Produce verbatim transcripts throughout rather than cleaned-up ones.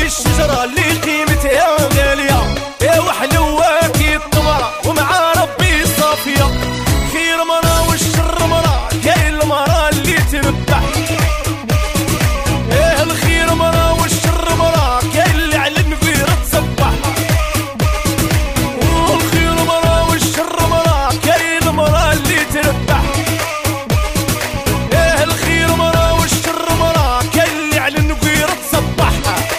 الشجرة اللي قيمتها غالية، يا وحلوة كي الطمرة ومع ربي صافية. خير مرة والشر مرة، كاين المرة اللي تربح. ايه الخير مرة والشر مرة، كاين اللي على النفير تصبح. والخير مرة والشر مرة، كاين المرة اللي تربح. ايه الخير مرة والشر مرة، كاين اللي على النفير تصبح.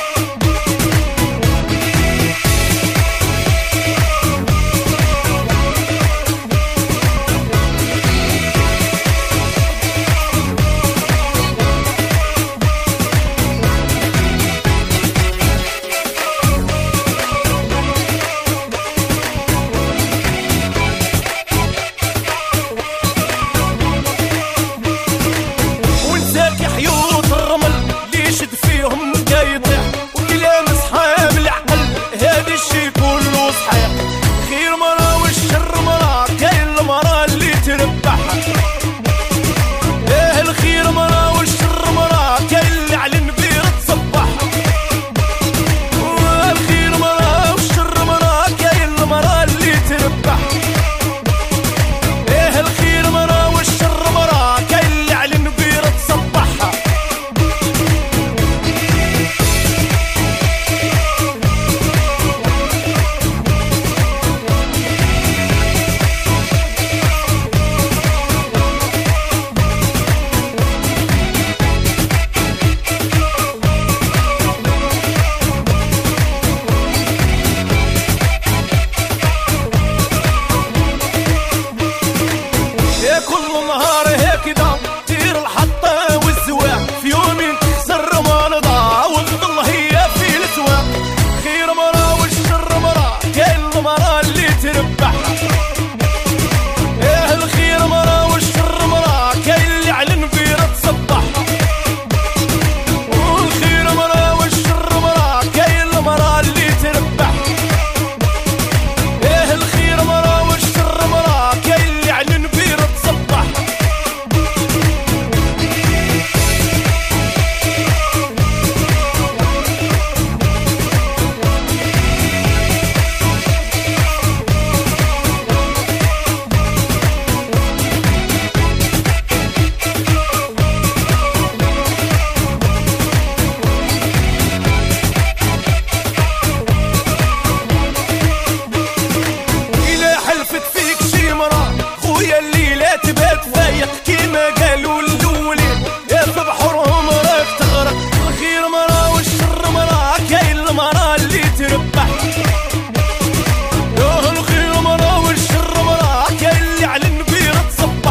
فيهم كيطيح وكلام صحاب العقل، هذا الشي كله صحيح. خير مرة والشر مرة، كاين المرة اللي تربح. ايه الخير مرة والشر مرة، كاين اللي على النبير تصبح. الخير مرة والشر مرة، كاين المرة اللي تربح. ايه الخير مرة والشر مرة، كاين اللي على النبير تصبح. كل نهار هكذا تير الحطة والزواق، في يومين تخسر ما نضاع وتضل هي في الاسواق. خير مرة والشر مرة، كاين المرة اللي تربح. ايه الخير مرة والشر مرة، كاين اللي على النبير تصبح. والخير مرة والشر مرة، كاين المرة اللي تربح. ايه الخير مرة والشر مرة، كاين اللي على النبير تصبح. خويا الليلة تبات فايق كيما قالوا الاولين، يا في بحرهم راك تغرق. الخير مرة والشر مرة، كاين المرة اللي تربح. يا الخير مرة والشر مرة، كاين اللي على النبير تصبح.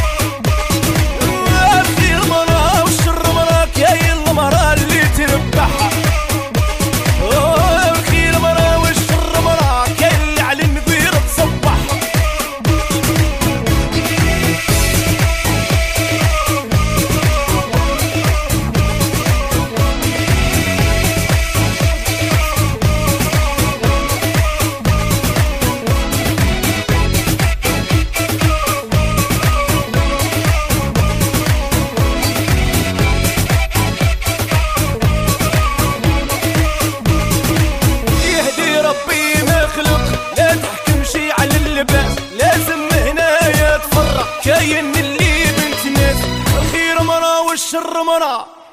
الخير مرة والشر مرة، كاين المرة اللي تربح. الخير مرة والشر مرة، كاين اللي على النبير تصبح. لازم هنايا تفرق، كاين اللي بنت ناس. الخير مرة والشر مرة،